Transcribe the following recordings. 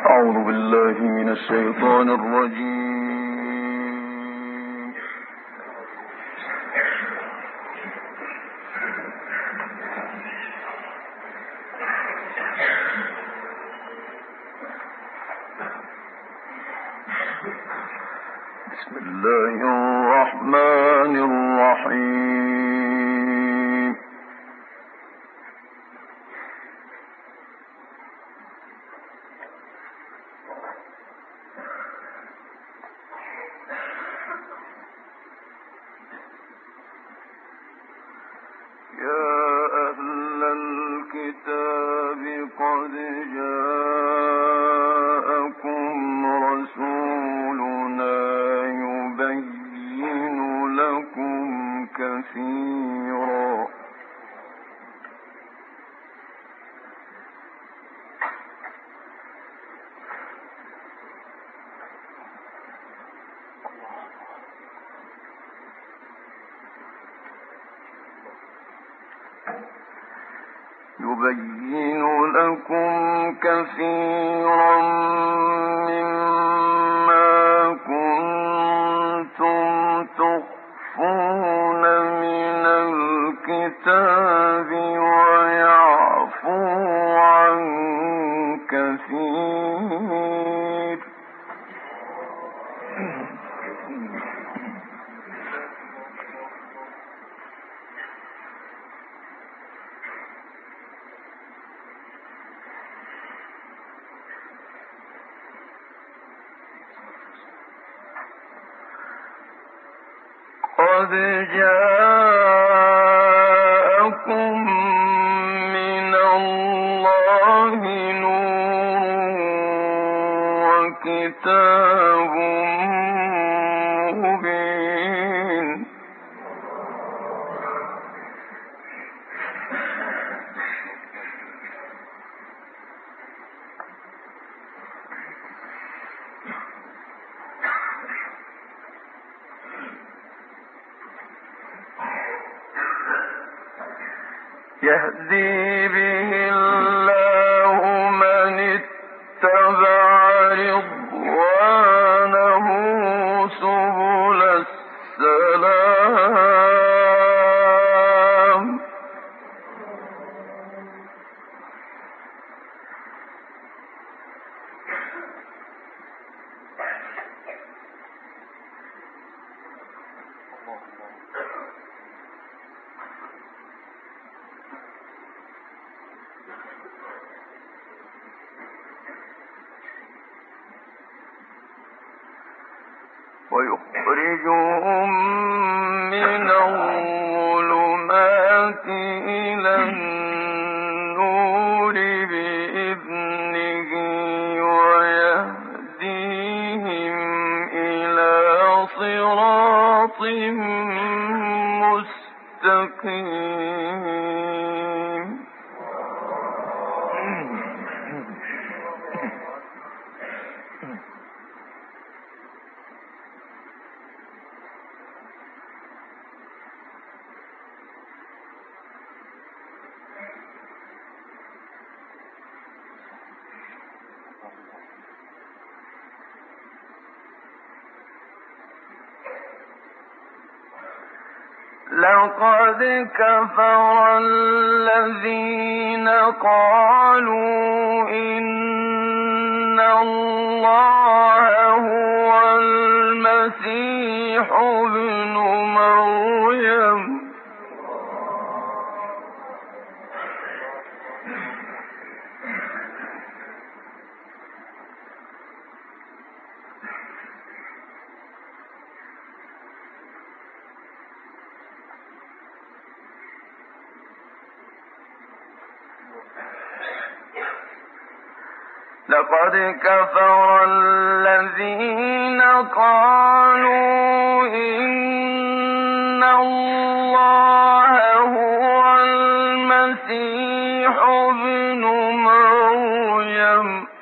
أعوذ بالله من الشيطان الرجيم. بسم الله الرحمن الرحيم. يا أهل الكتاب قد جاءكم رسولنا يبين لكم كثيرا مما كنتم تخفون من الكتاب ويعفو عن كثير. قد جاءكم من الله نور وكتاب مبين. يهدي به الله من اتبع رضوانه سبل السلام. ويخرجهم من الظلمات إلى النور بإذنه ويهديهم إلى صراط مستقيم. لقد كفر الذين قالوا إن الله هو المسيح ابن مريم لقد كفر الذين قالوا إن الله هو المسيح ابن مريم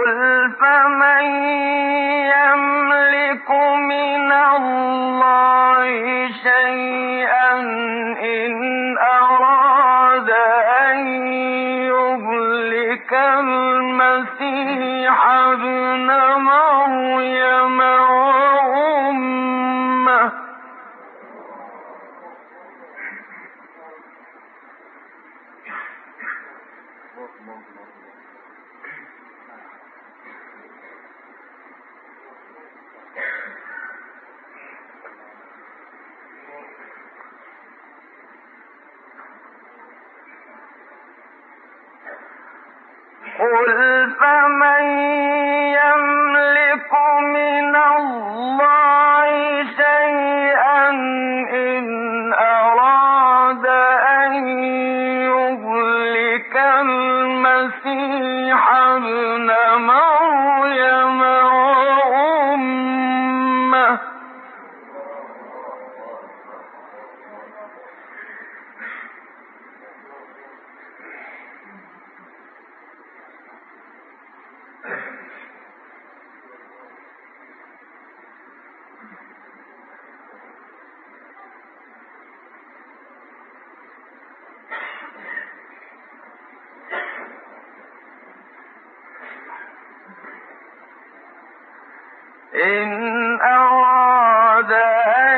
قل فمن يملك من الله شيئا إن أراد أن يهلك المسيح ابن مريم وأمه قل فمن يملك من الله شيئا إن أراد أن يهلك المسيح ابن مريم وأمه إن أراد أن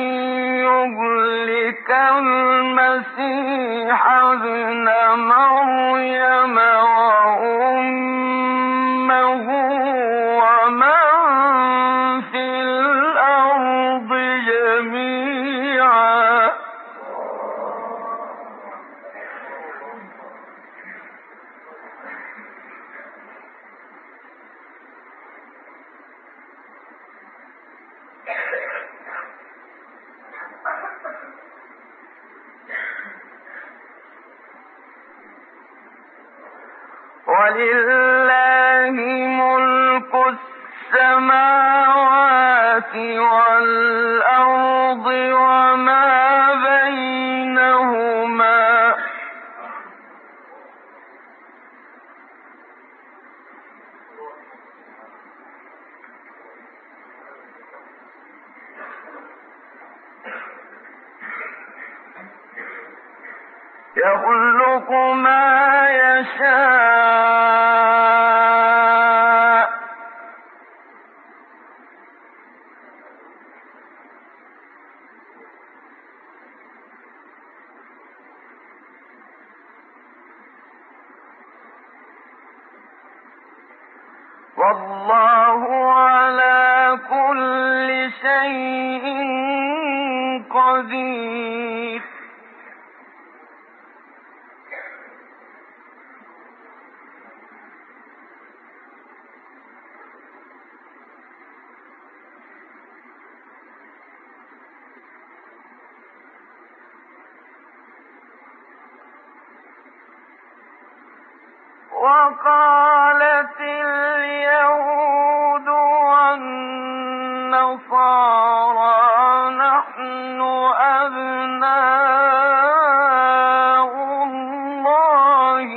يهلك المسيح ابن مريم وأمه ومن في الأرض جميعا ولله ملك السماوات والأرض وما بينهما يخلق ما يشاء والله على كل شيء قدير وقالت اليهود والنصارى نحن أبناء الله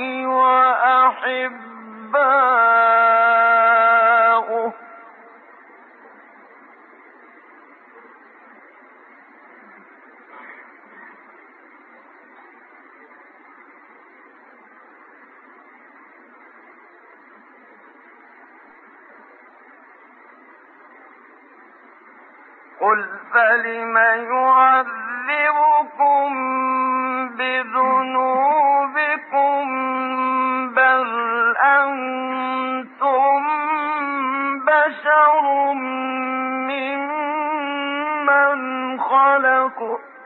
وأحباؤه قل فلم يعذبكم بذنوبكم بل أنتم بشر ممن خلق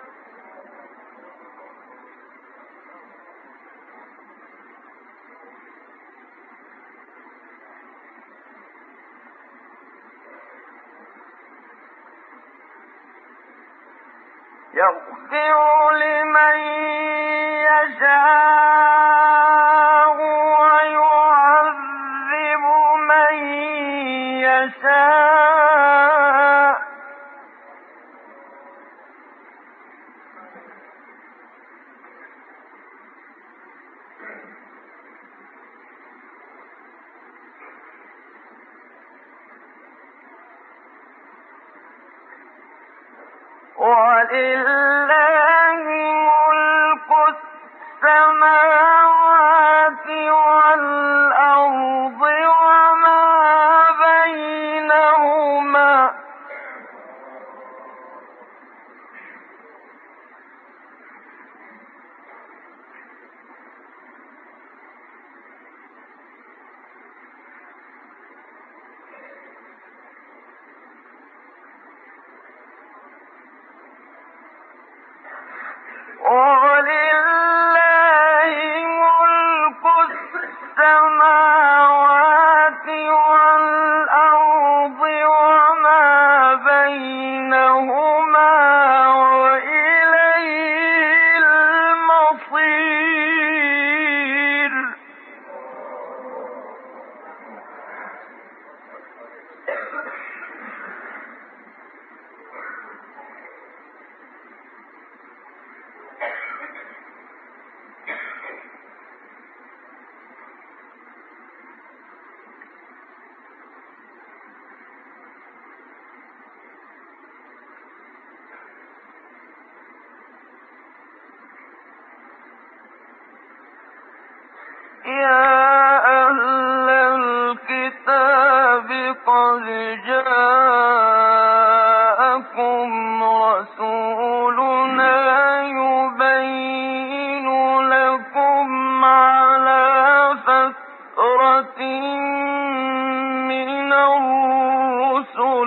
يغفر لمن يشاء ويعذب من يشاء ولله ملك السماوات والأرض وما بينهما ولله ملك السماوات والأرض وما بينهما وإليه المصير يا أهل الكتاب قد جاءكم رسولنا يبين لكم على فترة من الرسل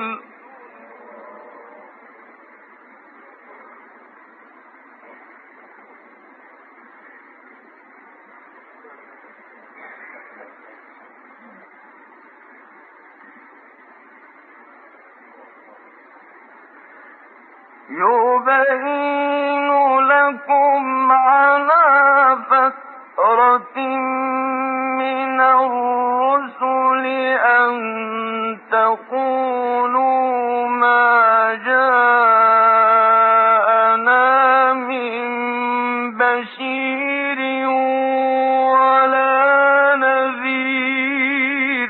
أن تقولوا ما جاءنا من بشير ولا نذير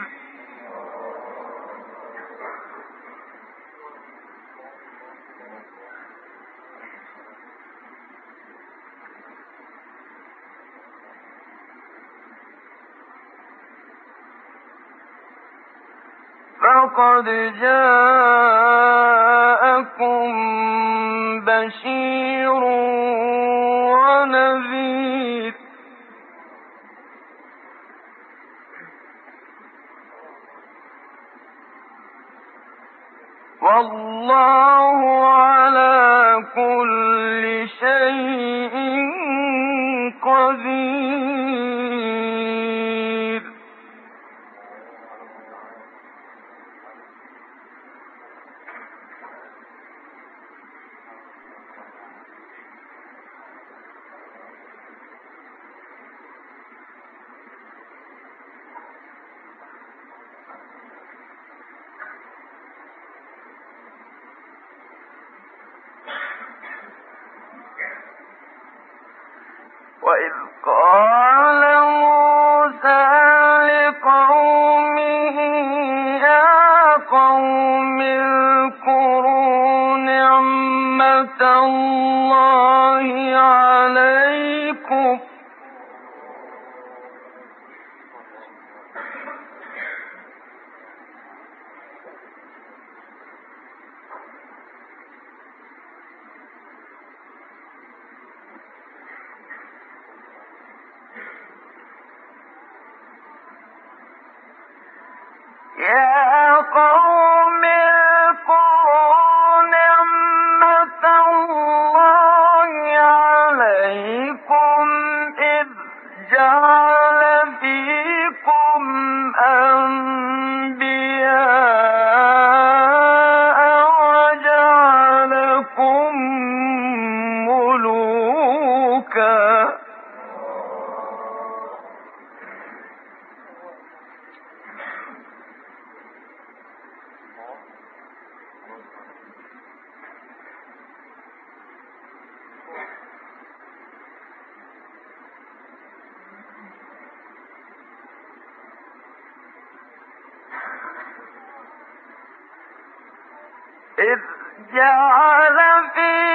فقد جاءكم بشير ونذير والله على كل شيء قدير وإذ قال موسى لقومه يا قوم اذكروا نعمة الله عليكم يا قوم اذكروا نعمة الله عليكم إذ جعل فيكم أنبياء وجعلكم ملوكا إذ جعل فيكم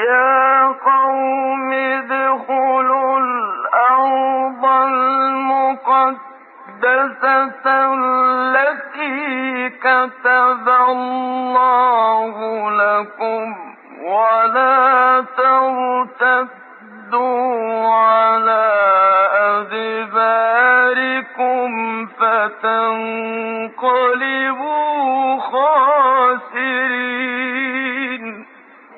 يا قوم ادخلوا الأرض المقدسة التي كتب الله لكم ولا ترتدوا على أدباركم فتنقلبوا خاسرين.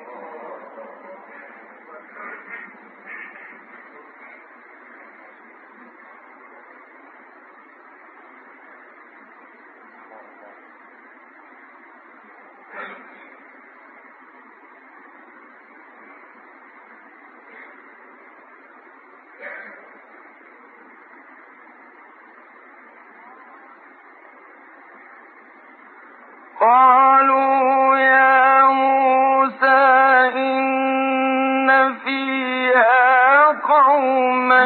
قالوا يا موسى إن فيها قوما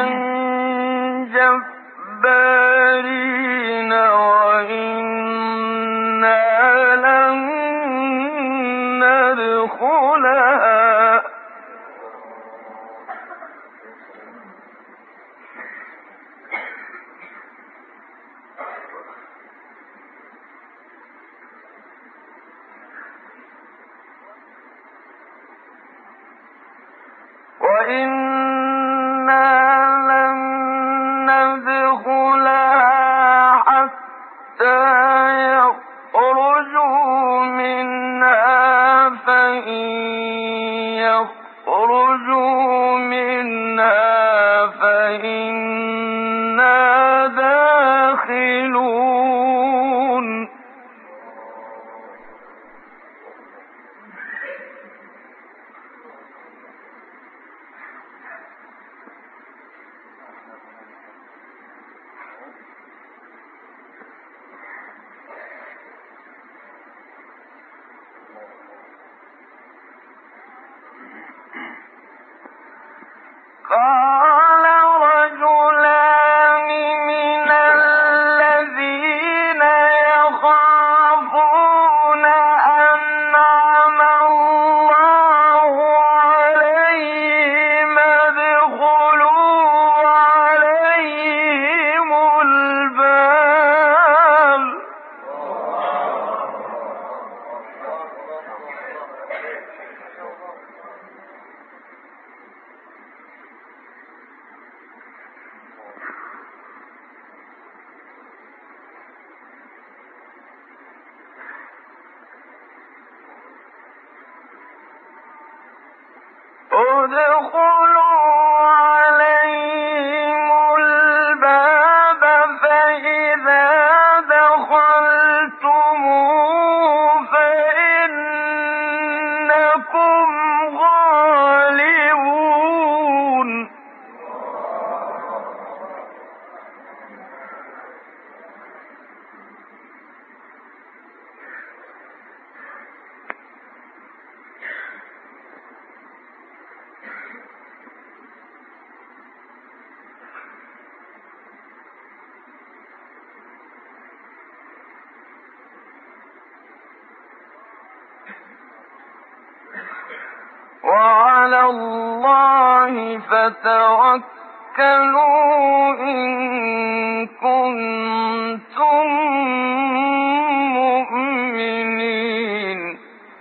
جبارين وإنا لن ندخلها حتى يخرجوا منها فإن يخرجوا منها فإنا داخلون. قال رجلان من الذين يخافون أنعم الله عليهم ادخلوا عليهم الباب فإذا دخلتموه فإنكم غالبون. وعلى الله فتوكلوا إن كنتم مؤمنين.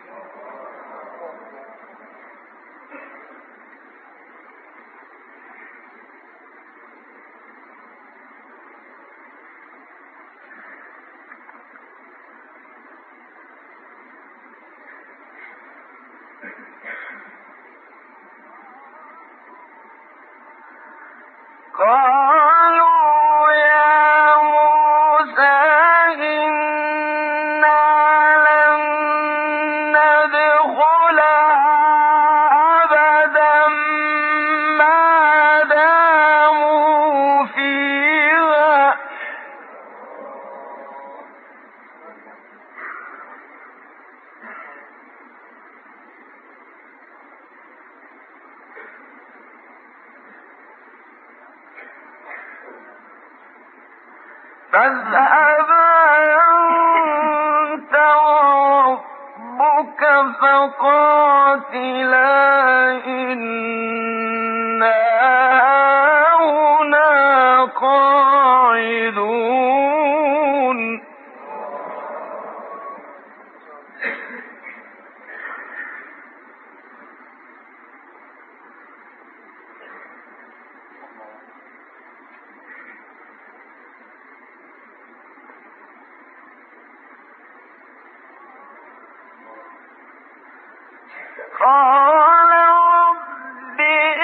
قالوا يا موسى إنا لن ندخلها أبدا ما داموا فيها فاذهب أنت وربك فقاتلا قال رب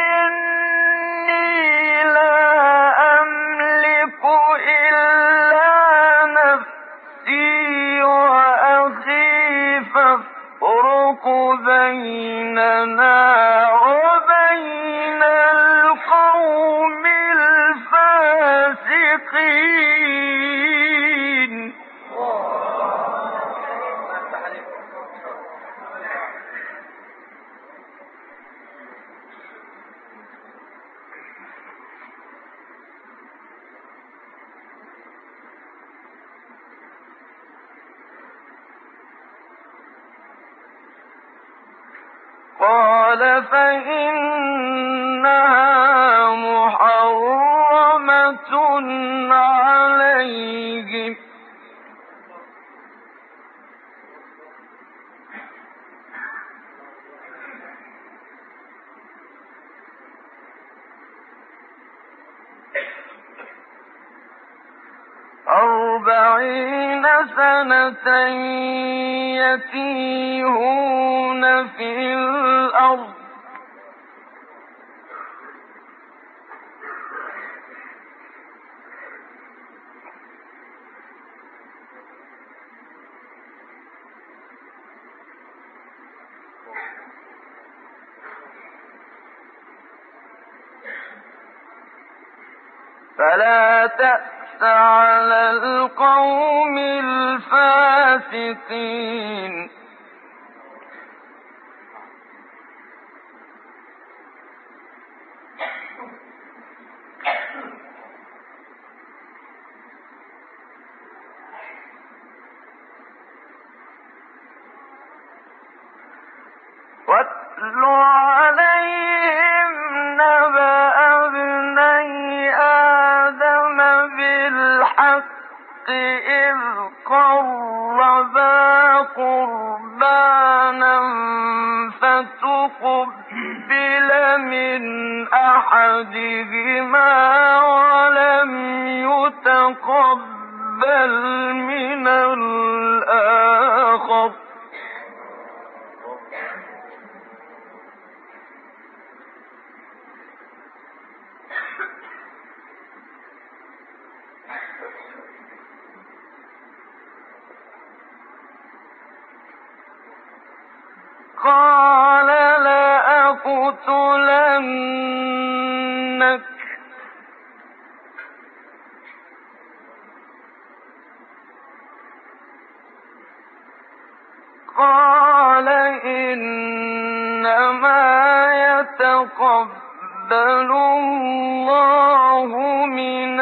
إني لا أملك إلا نفسي وأخي فافرق بيننا وبين القوم الفاسقين. قال فإنها محرمة عليهم أربعين سنة يتيهون في الأرض فلا تأس على القوم الفاسقين. واتل عليهم نبأ ابني آدم بالحق إذ قربا قربانا فتقبل من أحدهما ولم يتقبل من الآخر قال لأقتلنك قال إنما يتقبل الله من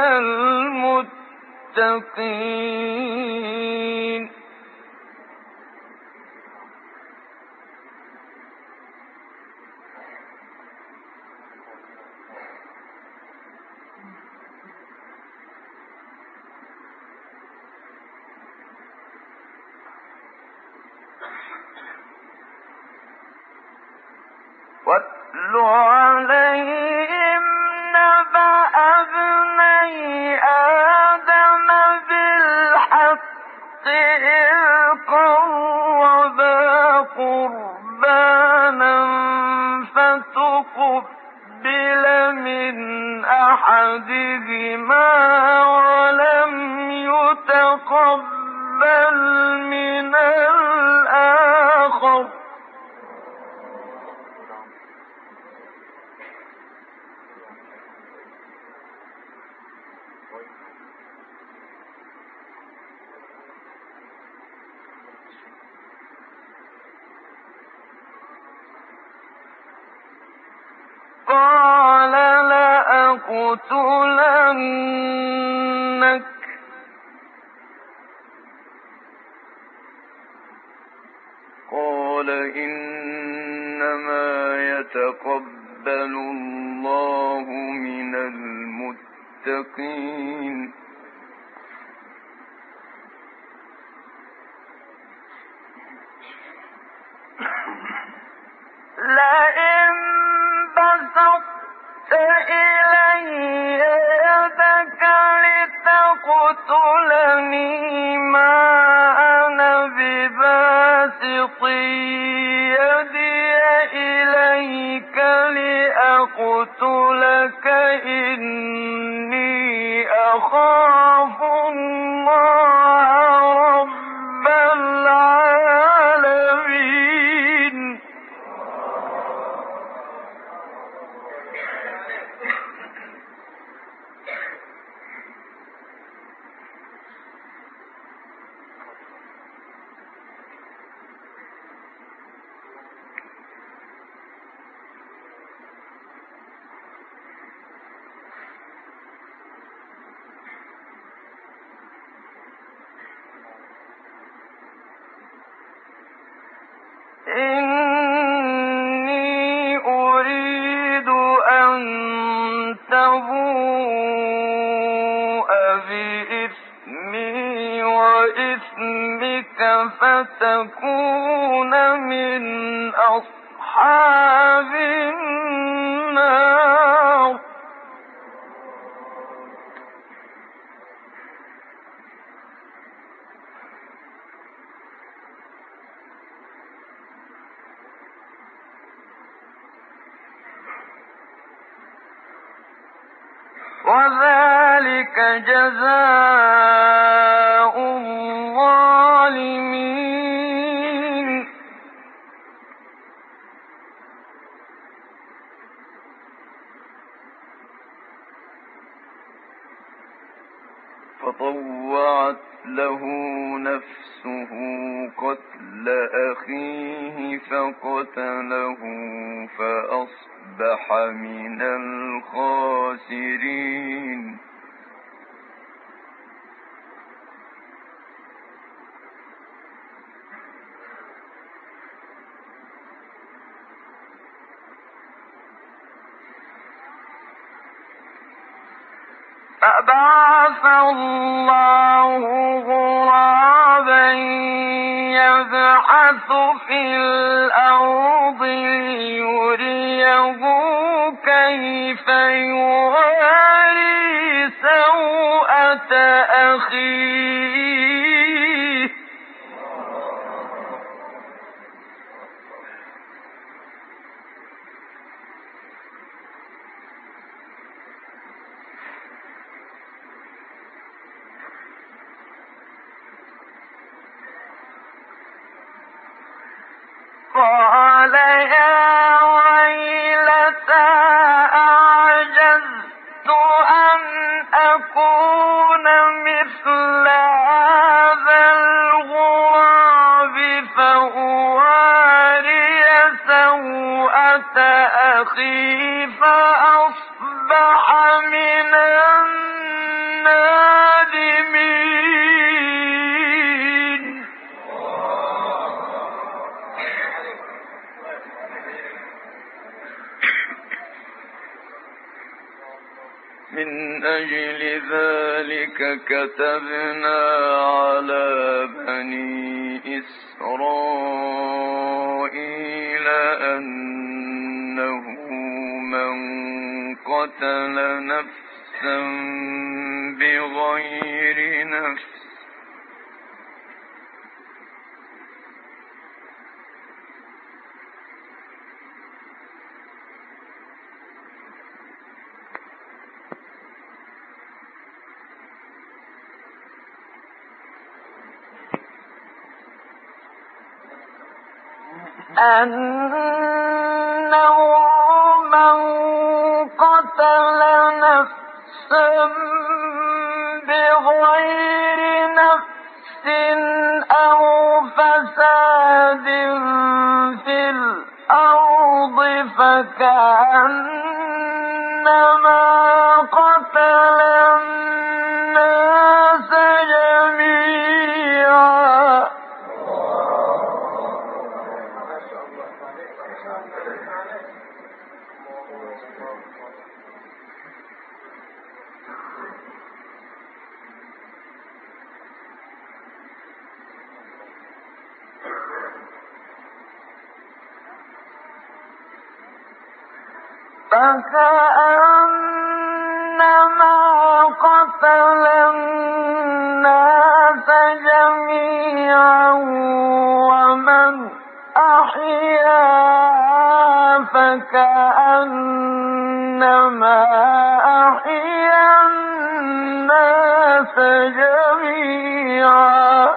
المتقين. واتل عليهم نبأ ابني آدم بالحق إذ قربا قربانا فتقبل من أحدهما ولم يتقبل من الآخر قال لأقتلنك قال إنما يتقبل الله من المتقين. لئن بسطت إلي يدك لتقتلني ما أنا بباسط يدي إليك لأقتلك إني أخاف الله رب العالمين. إني أريد أن تبوء بإثمي وإثمك فتكون من أصحاب النار. وذلك جزاء الظالمين. فطوعت له نفسه قتل أخيه فقتله فأصبح من الخاسرين. فبعث الله غرابا يبحث في الأرض ليريه كيف يواري سوءة أخيه. قال يا ويلتى أعجزت أن أكون مثل هذا الغراب فأواري سوءة أخي فأصبح من النادمين. من أجل ذلك كتبنا على بني إسرائيل أنه من قتل نفسا بغير نفس أنه من قتل نفسا بغير نفس أو فساد في الأرض فكأنما قتل الناس جميعا. فكأنما قتل الناس جميعا ومن أحياها فكأنما أحيا الناس جميعا.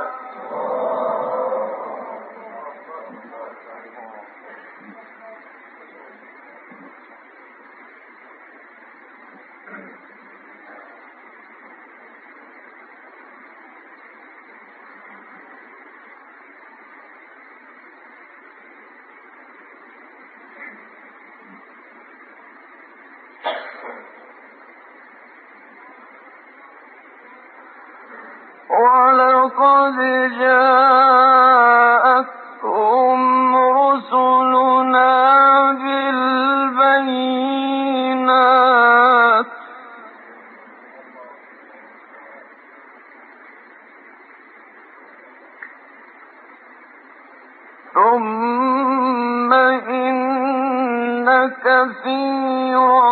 ولقد جاءتهم رسلنا بالبينات ثم إن كثيرا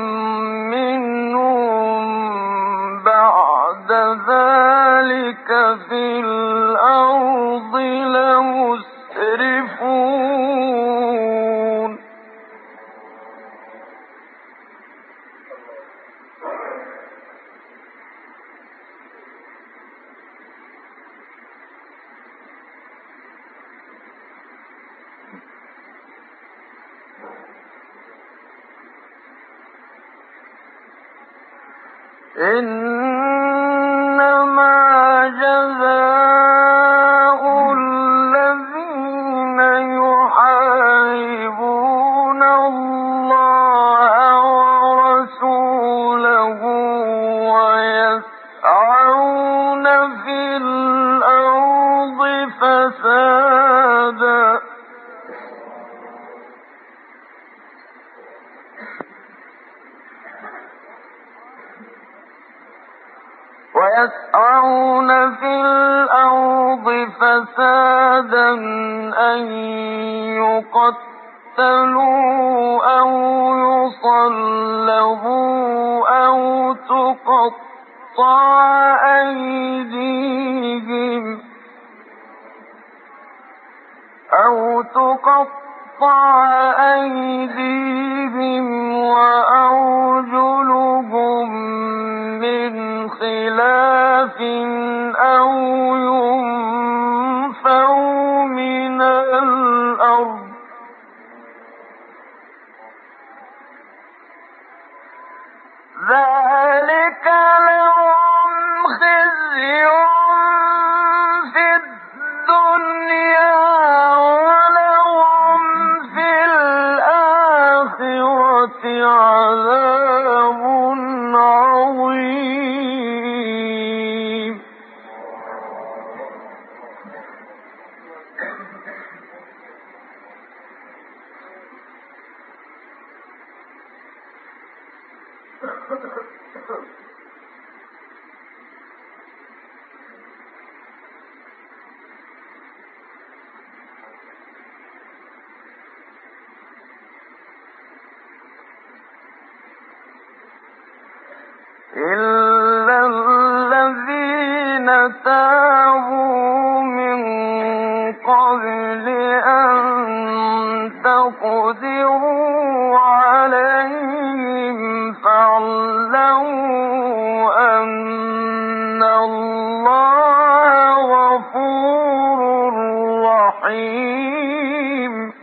منهم بعد ذلك في الأرض لمسرفون. إنما جزاء الذين يحاربون الله ورسوله ويسعون في الأرض فسادا أن يقتلوا أو يصلبوا أو تقطع أيديهم وأرجلهم من خلاف أو ينفوا من الأرض ذلك لهم خزي في الدنيا ولهم في الآخرة عذاب عظيم. إلا الذين تابوا من قبل أن تقدروا عليهم فاعلموا أن الله غفور رحيم.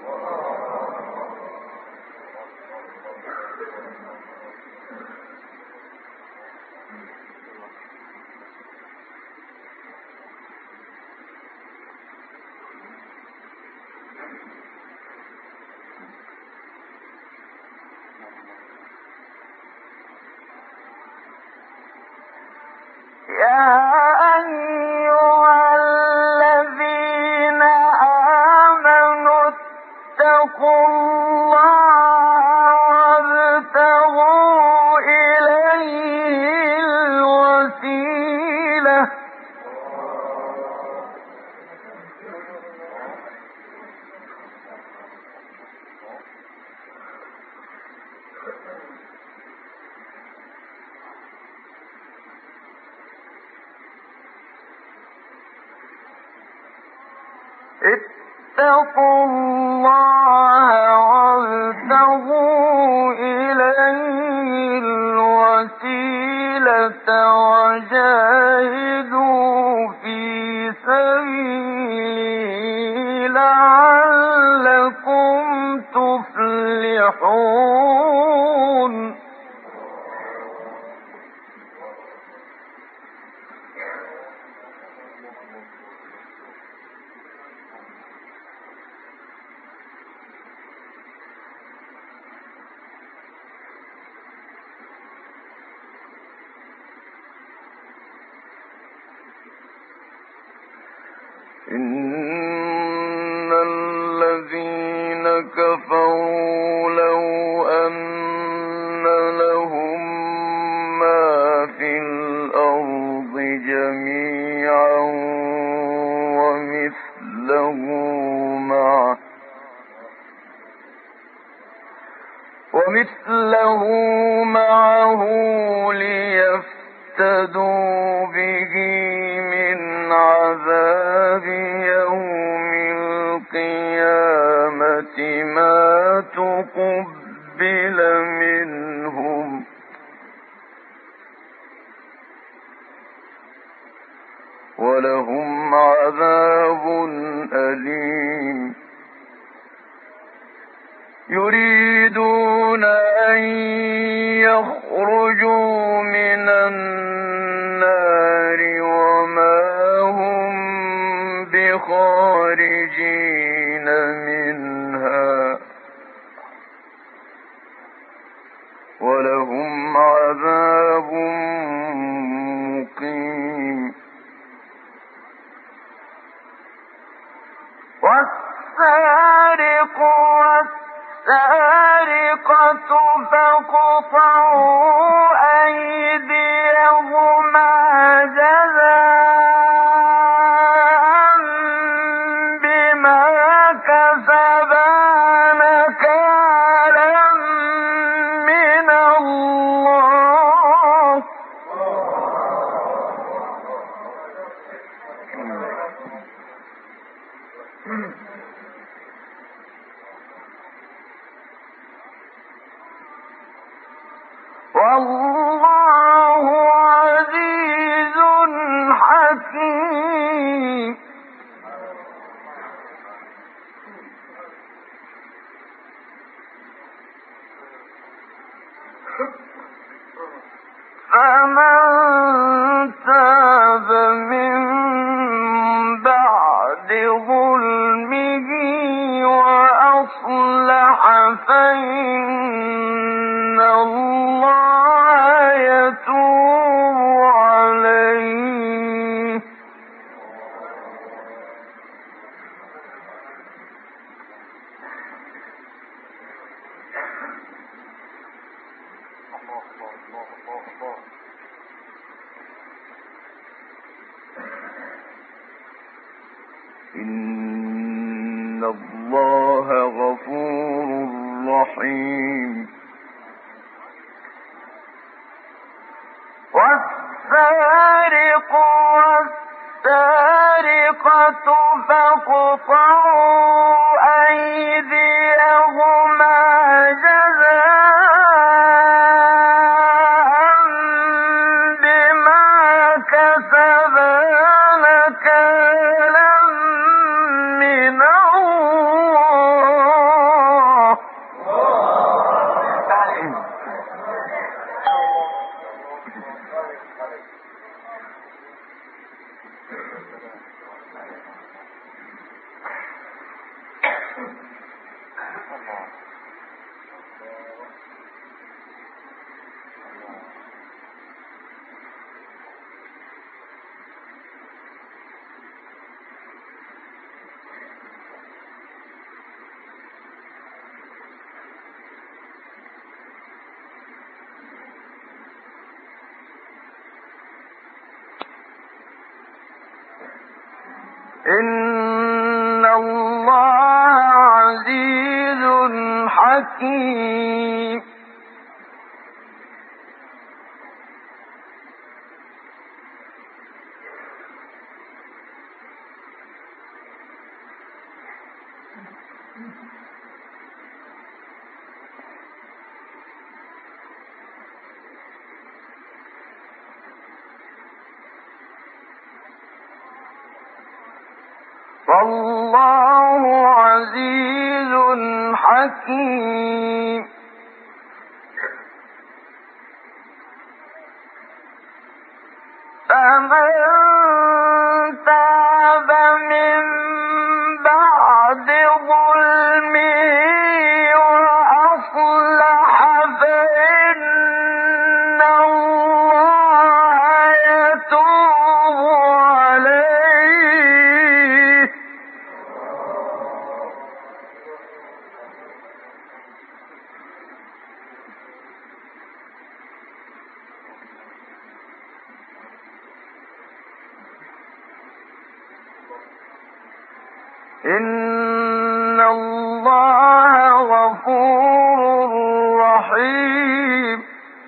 يا أيها الذين آمنوا اتقوا الله وابتغوا إليه الوسيلة اتقوا الله وابتغوا إليه الوسيلة وجاهدوا في سبيله لعلكم تفلحون. إن الذين كفروا لو أن لهم ما في الأرض جميعا ومثله معه ليفتدوا به من عذاب يوم القيامة ما تقبل منهم ولهم عذاب أليم. يريدون أن يخرجوا من النار وما هم بخارجين منها ولهم عذاب مقيم. والسارق والسارقة فاقطعوا أيديهما جزاء بما كسبا نكالا من الله. والله عزيز حكيم. فمن تاب من بعد ظلمه وأصلح فإن الله يتوب عليه. إن الله غفور رحيم. والسارق والسارقة فاقطعوا أيديهما جزاء بما كسبا نكالا من الله. إن الله عزيز حكيم. والله عزيز حكيم. فمن تاب من بعد ظلمه وأصلح فإن الله يتوب عليه. إن الله غفور رحيم.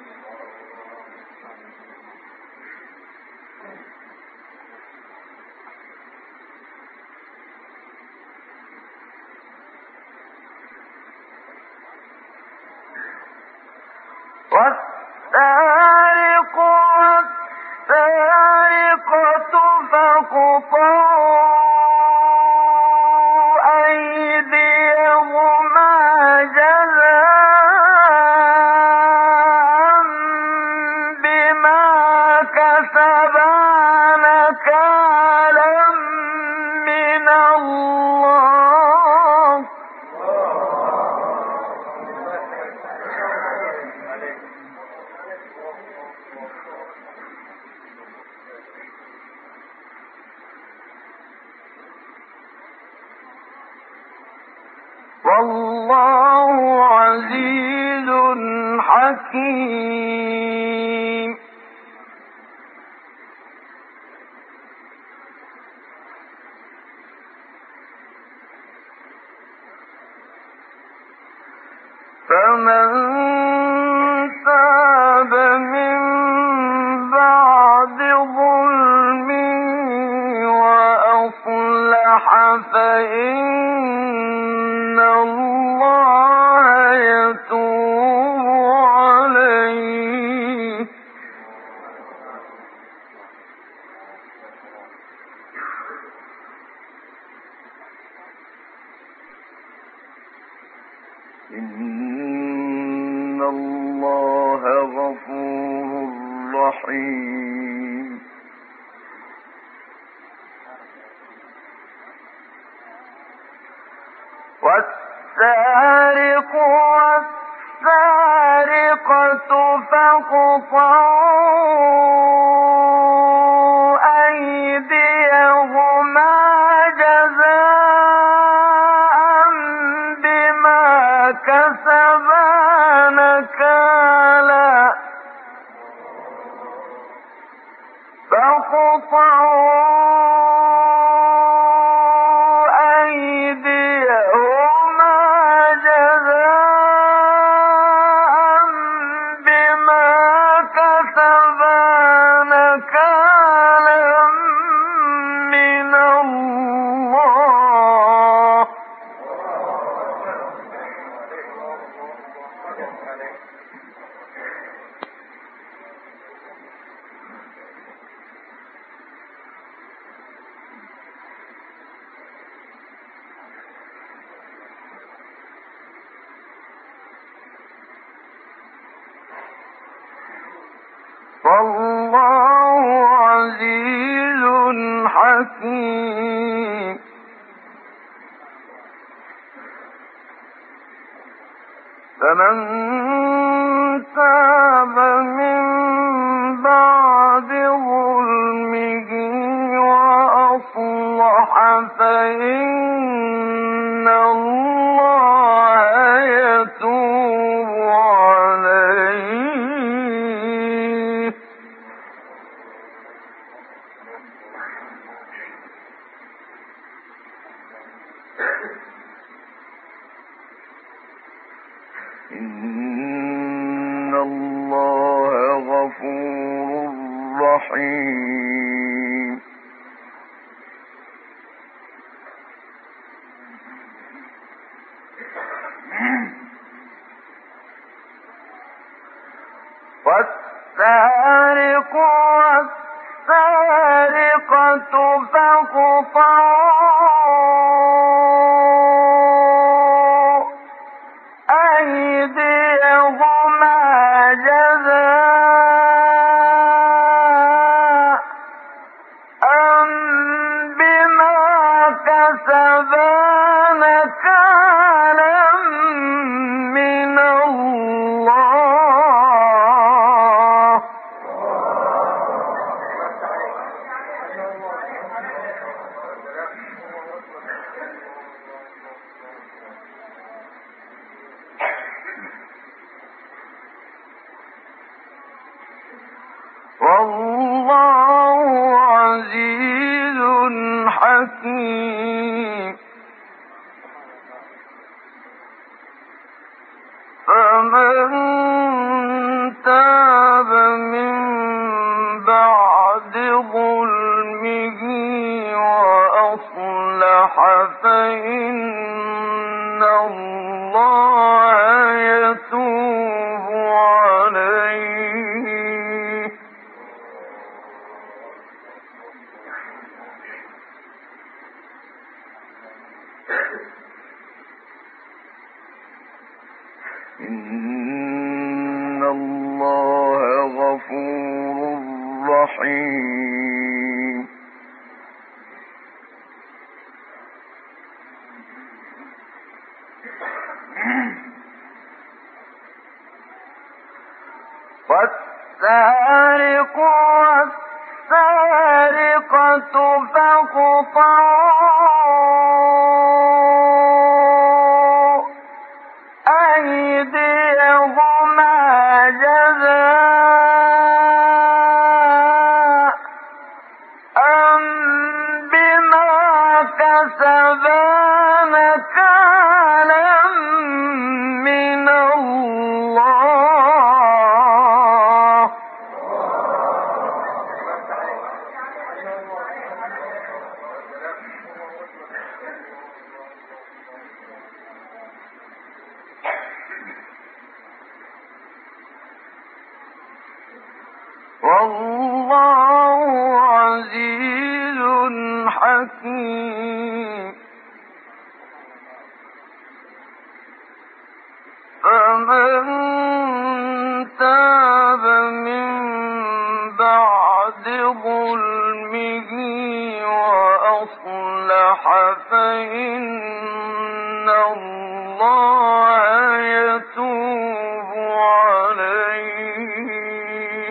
والسارق والسارقة فاقطعوا أيديهما جزاء بما كسبا نكالا من الله. والله عزيز حكيم. فمن تاب من بعد ظلمه وأصلح فإن الله يتوب عليه. إن الله غفور رحيم. والسارق والسارقة فاقطعوا أيديهما جزاء بما كسبا نكالا. فاقطعوا أيديهما جزاء بما كسبا نكالا من الله. والله عزيز حكيم. فمن تاب من بعد ظلمه وأصلح فإن الله يتوب عليه. إن الله غفور رحيم. والسارق والسارقة فاقطعوا أيديهما جزاء بما كسبا نكالا من الله. والله عزيز حكيم. فمن تاب من بعد ظلمه وأصلح فإن الله يتوب عليه. إن الله غفور رحيم. والسارق والسارقة فاقطعوا أيديهما جزاء بما كسبا نكالا من الله. والله عزيز حكيم. فمن تاب من بعد ظلمه وأصلح فإن الله يتوب عليه.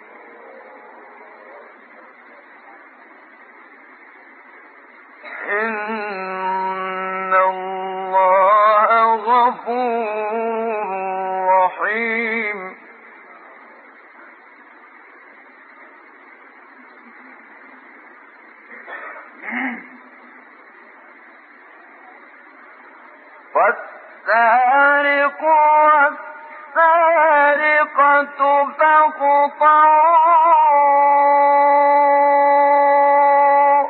إن الله غفور رحيم. والسارق والسارقة فاقطعوا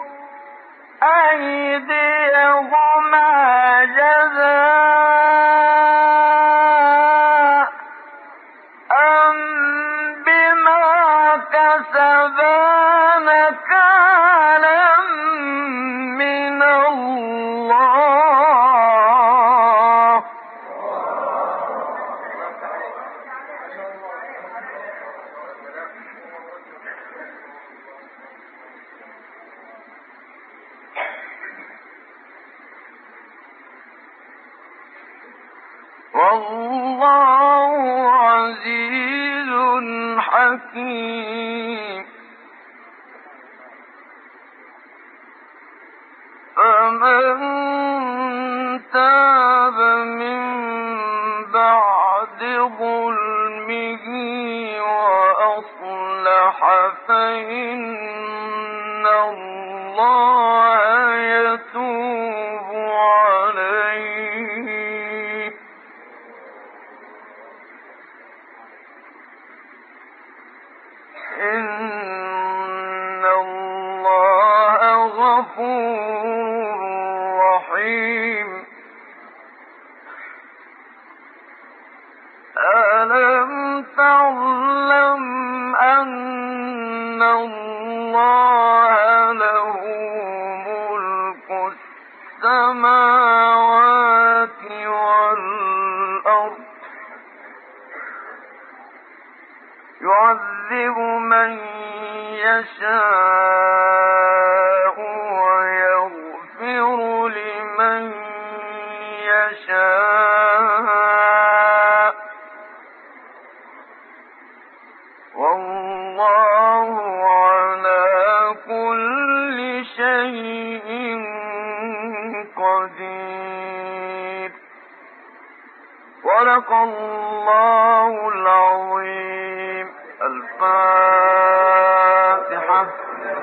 أيديهما جزاء بما كسبا نكالا من الله. والله عزيز حكيم. فمن تاب من بعد ظلمه وأصلح فإن الله يتوب عليه. إن الله غفور رحيم. السماوات والأرض يعذب من يشاء ويغفر لمن يشاء والله على كل شيء قدير. صدق الله العظيم. الفاتحة.